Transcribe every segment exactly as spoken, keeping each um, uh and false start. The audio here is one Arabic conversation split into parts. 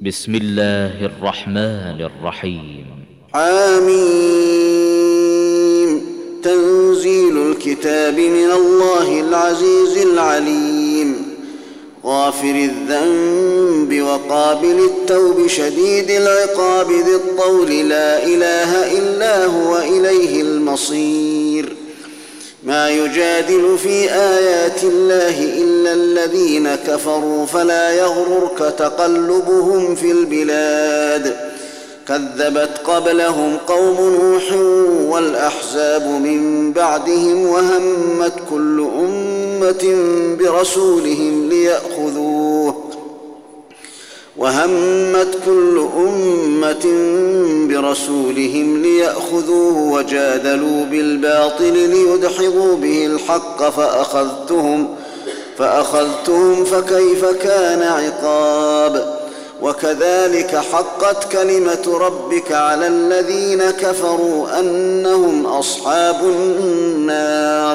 بسم الله الرحمن الرحيم. حميم. تنزيل الكتاب من الله العزيز العليم، غافر الذنب وقابل التوب شديد العقاب ذي الطول، لا إله إلا هو إليه المصير. ما يجادل في آيات الله إلا الذين كفروا، فلا يغررك تقلبهم في البلاد. كذبت قبلهم قوم نوح والأحزاب من بعدهم، وهمت كل أمة برسولهم ليأخذوه وهمت كل أمة برسولهم ليأخذوه وجادلوا بالباطل ليدحضوا به الحق فأخذتهم فأخذتهم فكيف كان عقاب. وكذلك حقت كلمة ربك على الذين كفروا أنهم أصحاب النار.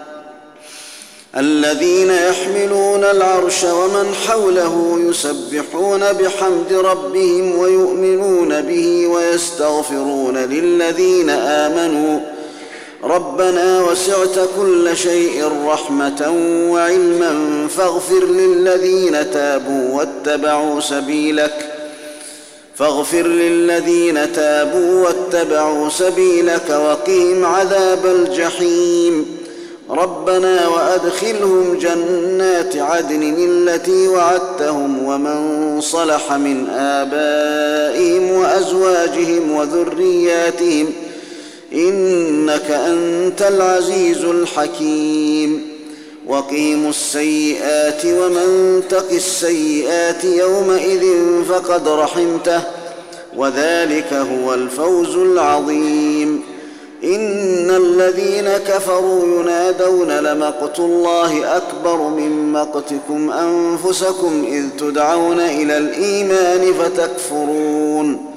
الذين يحملون العرش ومن حوله يسبحون بحمد ربهم ويؤمنون به ويستغفرون للذين آمنوا ربنا وسعت كل شيء رحمة وعلما فاغفر للذين تابوا واتبعوا سبيلك فاغفر للذين تابوا واتبعوا سبيلك وقهم عذاب الجحيم. ربنا وأدخلهم جنات عدن التي وعدتهم ومن صلح من آبائهم وأزواجهم وذرياتهم إنك أنت العزيز الحكيم. وقهم السيئات ومن تق السيئات يومئذ فقد رحمته وذلك هو الفوز العظيم. إن الذين كفروا ينادون لمقت الله أكبر من مقتكم أنفسكم إذ تدعون إلى الإيمان فتكفرون.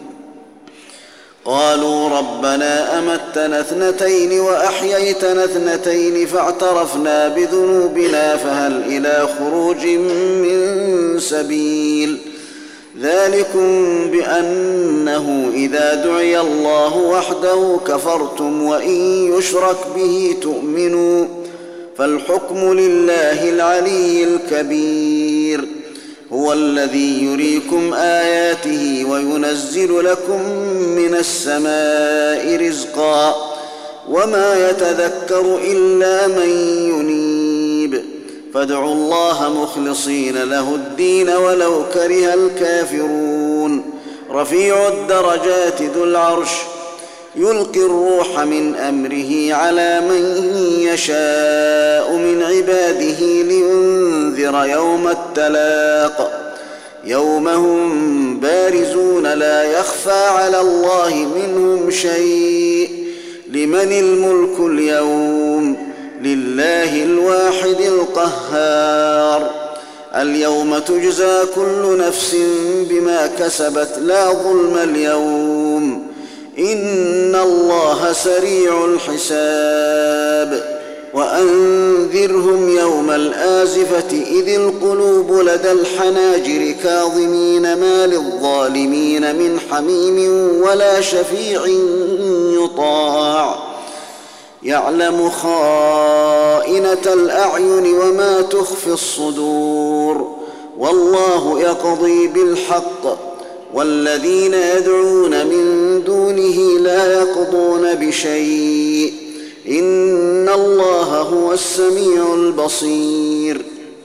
قالوا ربنا أمتنا اثنتين وأحييتنا اثنتين فاعترفنا بذنوبنا فهل إلى خروج من سبيل. ذلكم بأنه إذا دعي الله وحده كفرتم وإن يشرك به تؤمنوا فالحكم لله العلي الكبير. هو الذي يريكم آياته وينزل لكم من السماء رزقا وما يتذكر إلا من ينيب. فادعوا الله مخلصين له الدين ولو كره الكافرون. رفيع الدرجات ذو العرش يلقي الروح من أمره على من يشاء من عباده لينذر يوم التلاق يوم هم بارزون لا يخفى على الله منهم شيء. لمن الملك اليوم؟ لله الواحد القهار. اليوم تجزى كل نفس بما كسبت لا ظلم اليوم إن الله سريع الحساب. وأنذرهم يوم الآزفة إذ القلوب لدى الحناجر كاظمين ما للظالمين من حميم ولا شفيع يطاع. يعلم خائنة الأعين وما تخفي الصدور والله يقضي بالحق والذين يدعون من دونه لا يقضون بشيء إن الله هو السميع البصير.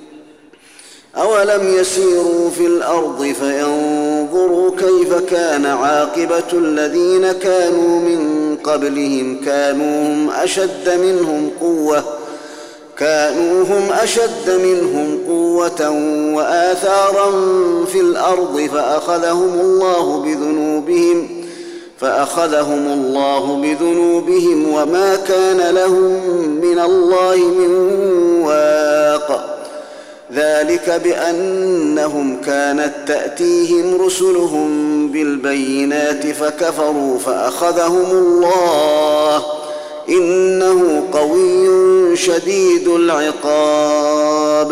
أولم يسيروا في الأرض فينظروا كيف كان عاقبة الذين كانوا من قبلهم كانوا هم أشد منهم قوة كانوا هم أشد منهم قوة وآثارا في الأرض فأخذهم الله بذنوبهم فأخذهم الله بذنوبهم وما كان لهم من الله من واق. ذلك بأنهم كانت تأتيهم رسلهم بالبينات فكفروا فأخذهم الله إنه قوي شديد العقاب.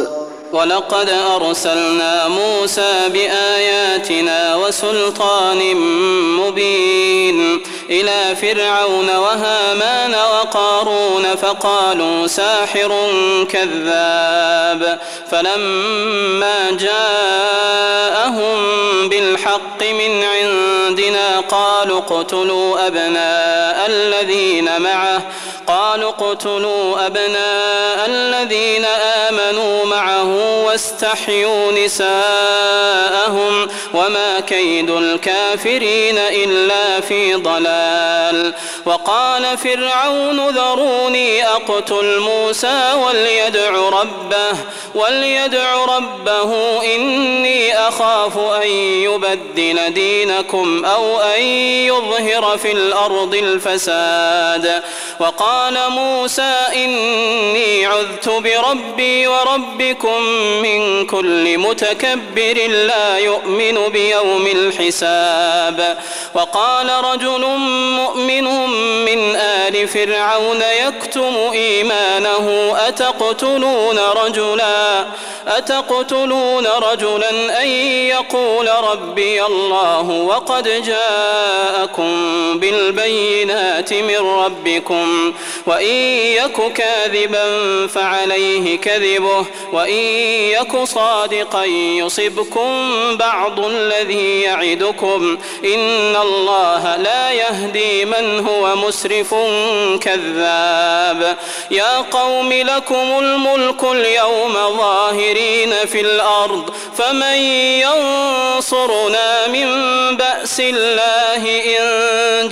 ولقد أرسلنا موسى بآياتنا وسلطان مبين إلى فرعون وهامان وقارون فقالوا ساحر كذاب فلما جاءهم بالحق من عندنا قالوا اقتلوا أبناء الذين معه قالوا اقتلوا أبناء الذين آمنوا معه واستحيوا نساءهم وما كيد الكافرين إلا في ضلال. وقال فرعون ذروني أقتل موسى وليدع ربه وليدع ربه إني أخاف أن يبدل دينكم أو أن يظهر في الأرض الفساد. وقال موسى إني عذت بربي وربكم من كل متكبر لا يؤمن بيوم الحساب. وقال رجل مؤمن من آل فرعون يكتم إيمانه أتقتلون رجلا أتقتلون رجلا أن يقول ربي الله وقد جاءكم بالبينات من ربكم وإن يك كاذبا فعليه كذبه وإن يك صادقا يصبكم بعض الذي يعدكم إن الله لا يهدي من هو مسرف كذاب. يا قوم لكم الملك اليوم ظاهرين في الأرض فمن ينصرنا من بأس الله إن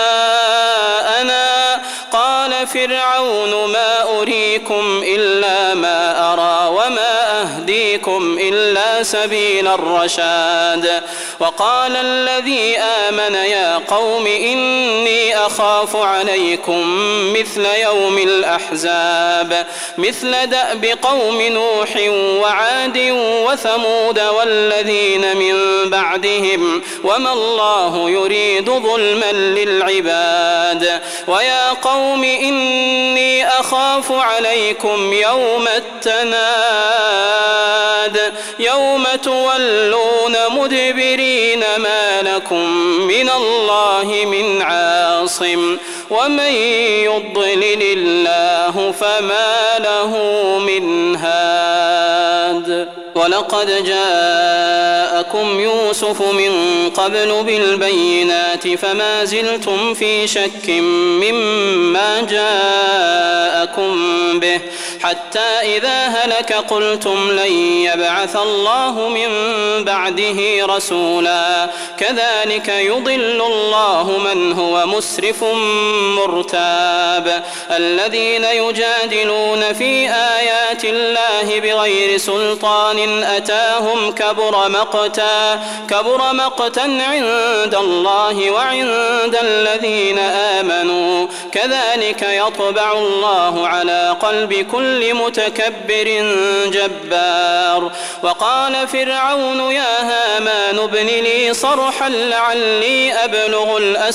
جاءنا. قال فرعون ما أريكم إلا ما أرى وما أهديكم إلا سبيل الرشاد. وقال الذي آمن يا قوم إني أخاف عليكم مثل يوم الأحزاب مثل دأب قوم نوح وعاد وثمود والذين من بعدهم وما الله يريد ظلما للعباد. ويا قوم إني أخاف عليكم يوم التناد يوم تولون مدبرين ما لكم من الله من عاصم ومن يضلل الله فما له من هاد. ولقد جاءكم يوسف من قبل بالبينات فما زلتم في شك مما جاءكم به حتى إذا هلك قلتم لن يبعث الله من بعده رسولا كذلك يضل الله من هو مسرف مرتاب. الذين يجادلون في آيات الله بغير سلطان أتاهم كبر مقتا كبر مقتا عند الله وعند الذين آمنوا كذلك يطبع الله على قلب كل متكبر جبار. وقال فرعون يا هامان ابن لي صرحا لعلي أبلغ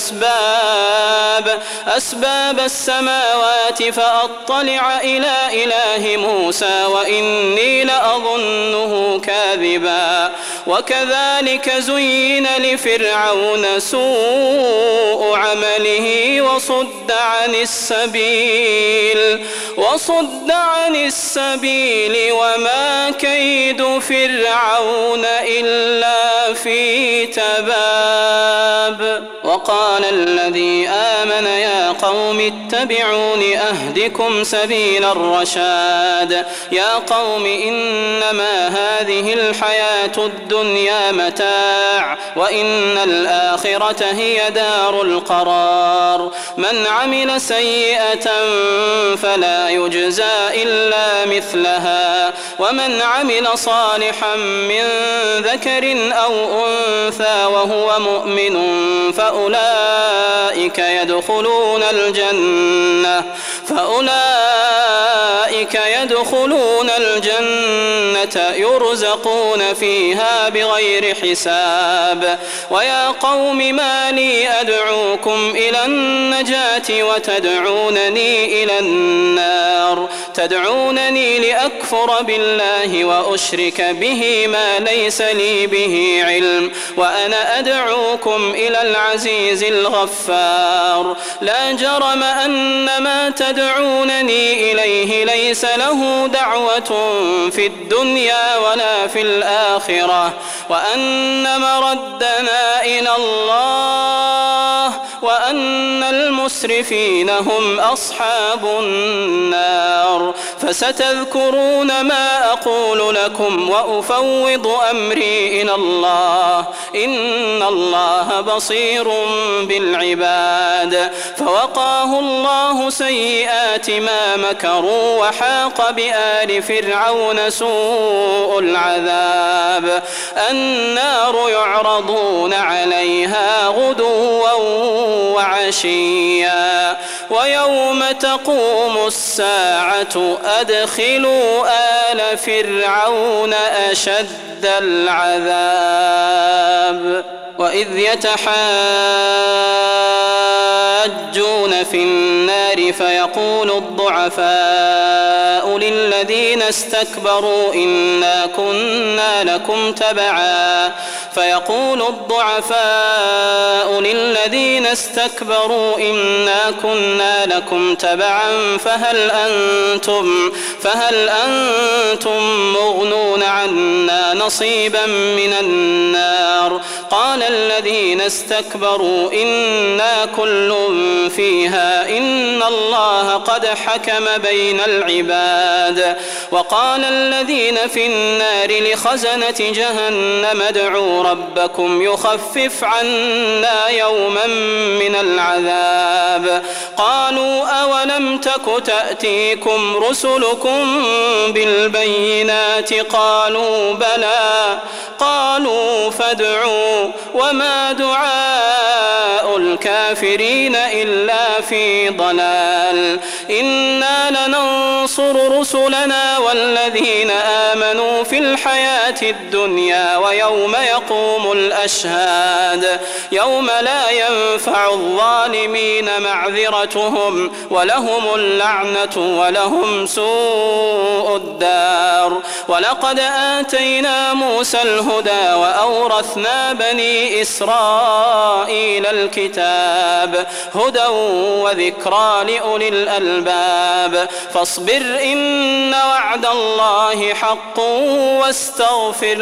الأسباب أسباب السماوات فأطلع إلى إله موسى وإني لأظنه كاذبا. وكذلك زين لفرعون سوء عمله وصد عن السبيل وصد عن السبيل وما كيد فرعون إلا في تباب. وقال الذي آمن يا قوم اتبعون أهدكم سبيل الرشاد. يا قوم إنما هذه الحياة الدنيا متاع وإن الآخرة هي دار القرار. من عمل سيئة فلا يجزى إلا مثلها ومن عمل صالحا من ذكر أو أنثى وهو مؤمن فأولئك فأولئك يدخلون الجنة فأولئك يدخلون الجنة يرزقون فيها بغير حساب. ويا قوم ما لي أدعوكم إلى النجاة وتدعونني إلى النار تدعونني لأكفر بالله وأشرك به ما ليس لي به علم وأنا أدعوكم إلى العزيز الغفار. لا جرم أن ما تدعونني إليه ليس له دعوة في الدنيا ولا في الآخرة وأن مردنا إلى الله وأن المسرفين هم أصحاب النار. فستذكرون ما أقول لكم وأفوض أمري إلى الله إن الله بصير بالعباد. فوقاه الله سيئات ما مكروا وحاق بآل فرعون سوء العذاب. النار يعرضون عليها غدوا وعشيا ويوم تقوم الساعة أدخلوا آل فرعون أشد العذاب. وإذ يتحاجون في النار فيقول الضعفاء للذين استكبروا إنا كنا لكم تبعا فيقول الضعفاء للذين استكبروا إنا كنا لكم تبعا فهل أنتم فهل أنتم مغنون عنا نصيبا من النار. قال الذين استكبروا إنا كل فيها إن الله قد حكم بين العباد. وقال الذين في النار لخزنة جهنم ادعوا ربكم يخفف عنا يوما من العذاب. قالوا أولم تك تأتيكم رسلكم بالبينات قالوا بلى قالوا فادعوا وما دعاء الكافرين إلا في ضلال. إنا لننصر رسلنا والذين آمنوا في الحياة الدنيا ويوم يقوم الأشهاد يوم لا ينفع الظالمين معذرتهم ولهم اللعنة ولهم سوء الدار. ولقد آتينا موسى الهدى وأورثنا بني إسرائيل الكتاب هدى وذكرى لأولي الألباب. فاصبر إن وعد الله حق واستغفر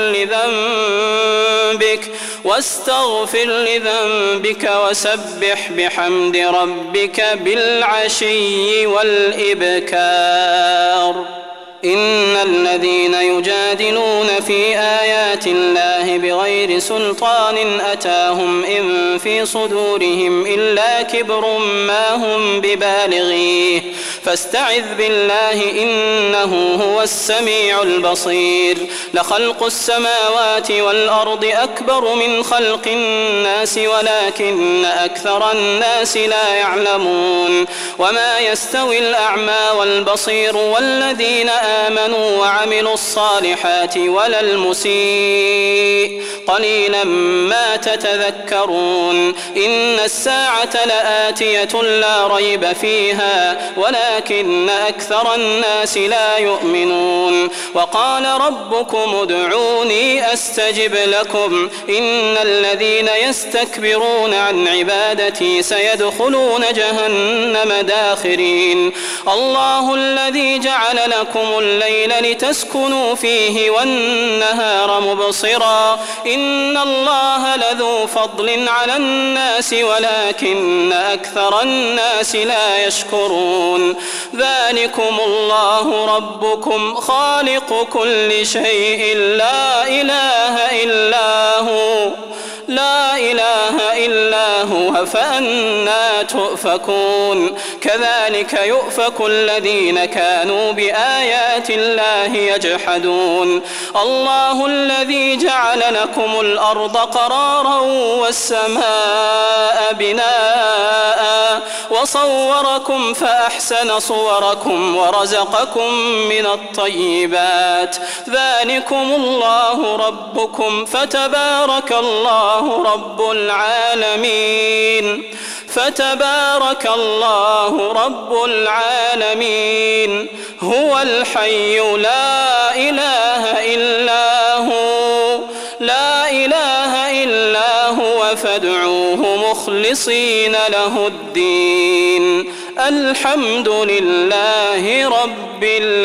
لذنبك واستغفر لذنبك وسبح بحمد ربك بالعشي والإبكار. إن الذين يجادلون في آيات الله بغير سلطان أتاهم إن في صدورهم إلا كبر ما هم ببالغيه فاستعذ بالله إنه هو السميع البصير. لخلق السماوات والأرض أكبر من خلق الناس ولكن أكثر الناس لا يعلمون. وما يستوي الأعمى والبصير والذين آمنوا وعملوا الصالحات ولا المسيء قليلا ما تتذكرون. إن الساعة لآتية لا ريب فيها ولكن أكثر الناس لا يؤمنون. وقال ربكم ادعوني أستجب لكم إن الذين يستكبرون عن عبادتي سيدخلون جهنم داخرين. الله الذي جعل لكم الليل لتسكنوا فيه والنهار مبصرا إن الله لذو فضل على الناس ولكن أكثر الناس لا يشكرون. ذلكم الله ربكم خالق كل شيء لا إله إلا هو لا إله إلا إلا هو فأنى تؤفكون كذلك يؤفك الذين كانوا بآيات الله يجحدون الله الذي جعل لكم الأرض قرارا والسماء بناء وصوركم فأحسن صوركم ورزقكم من الطيبات ذلكم الله ربكم فتبارك الله رب العالمين فتبارك الله رب العالمين هو الحي لا إله إلا هو لا إله إلا هو فادعوه مخلصين له الدين الحمد لله رب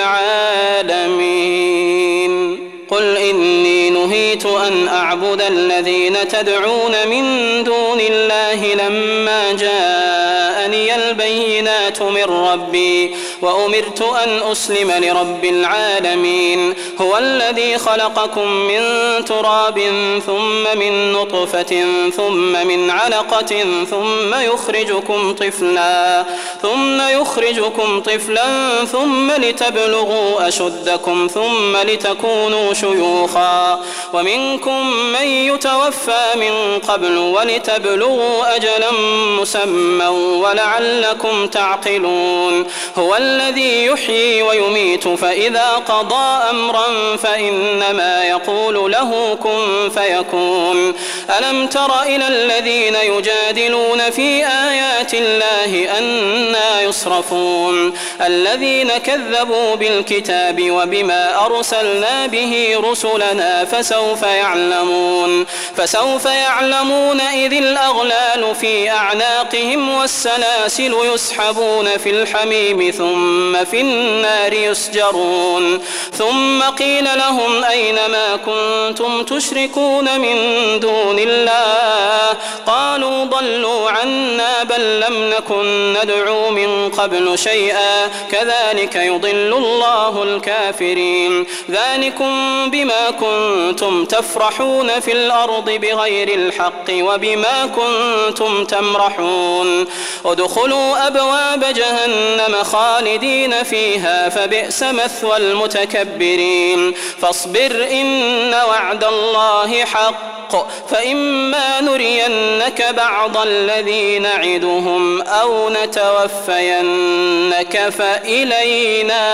العالمين قل إني نهيت أن أعبد الذين تدعون من دون الله لما جاءني البينات من ربي وأمرت أن أسلم لرب العالمين هو الذي خلقكم من تراب ثم من نطفة ثم من علقة ثم يخرجكم طفلا ثم يخرجكم طفلا ثم لتبلغوا أشدكم ثم لتكونوا شيوخا ومنكم من يتوفى من قبل ولتبلغوا أجلا مسمى ولعلكم تعقلون هو الذي يحيي ويميت فإذا قضى أمرا فإنما يقول له كن فيكون ألم تر إلى الذين يجادلون في آيات الله أنى يصرفون الذين كذبوا بالكتاب وبما أرسلنا به رسلنا فسوف يعلمون فسوف يعلمون إذ الأغلال في أعناقهم والسلاسل يسحبون في الحميم ثم في النار يسجرون ثم قيل لهم أين ما كنتم تشركون من دون الله قالوا ضلوا عنا بل لم نكن ندعو من قبل شيئا كذلك يضل الله الكافرين ذلكم بما كنتم تفرحون في الأرض بغير الحق وبما كنتم تمرحون ادخلوا أبواب جهنم خالدين فيها فبئس مثوى المتكبرين فاصبر إن وعد الله حق فإما نرينك بعض الذي نعدهم أو نتوفينك فإلينا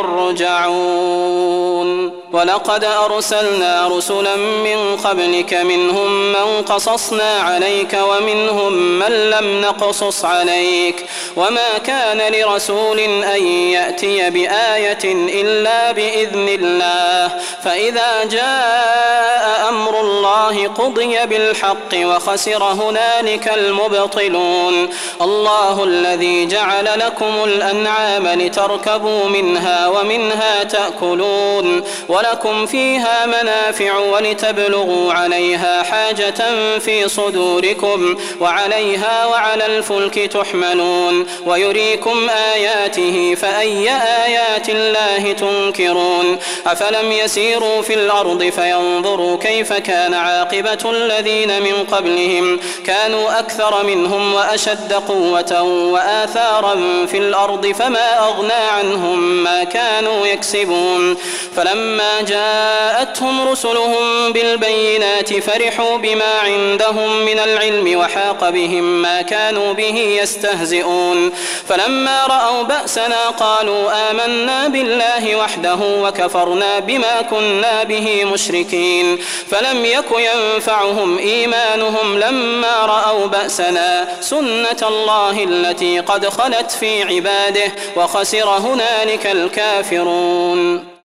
يرجعون ولقد أرسلنا رسلا من قبلك منهم من قصصنا عليك ومنهم من لم نقصص عليك وما كان لرسول أن يأتي بآية إلا بإذن الله فإذا جاء أمر الله قضي بالحق وخسر هنالك المبطلون الله الذي جعل لكم الأنعام لتركبوا منها ومنها تأكلون ولكم فيها منافع ولتبلغوا عليها حاجة في صدوركم وعليها وعلى الفلك تحملون ويريكم آياته فأي آيات الله تنكرون أفلم يسيروا في الأرض فينظروا كيف كان عاقبة الذين من قبلهم كانوا أكثر منهم وأشد قوة وآثارا في الأرض فما أغنى عنهم ما كانوا يكسبون فلما جاءتهم رسلهم بالبينات فرحوا بما عندهم من العلم وحاق بهم ما كانوا به يستهزئون فلما رأوا بأسنا قالوا آمنا بالله وحده وكفرنا بما كنا به مشركين فلم يك ينفعهم إيمانهم لما رأوا بأسنا سنة الله التي قد خلت في عباده وخسر هنالك الكافرون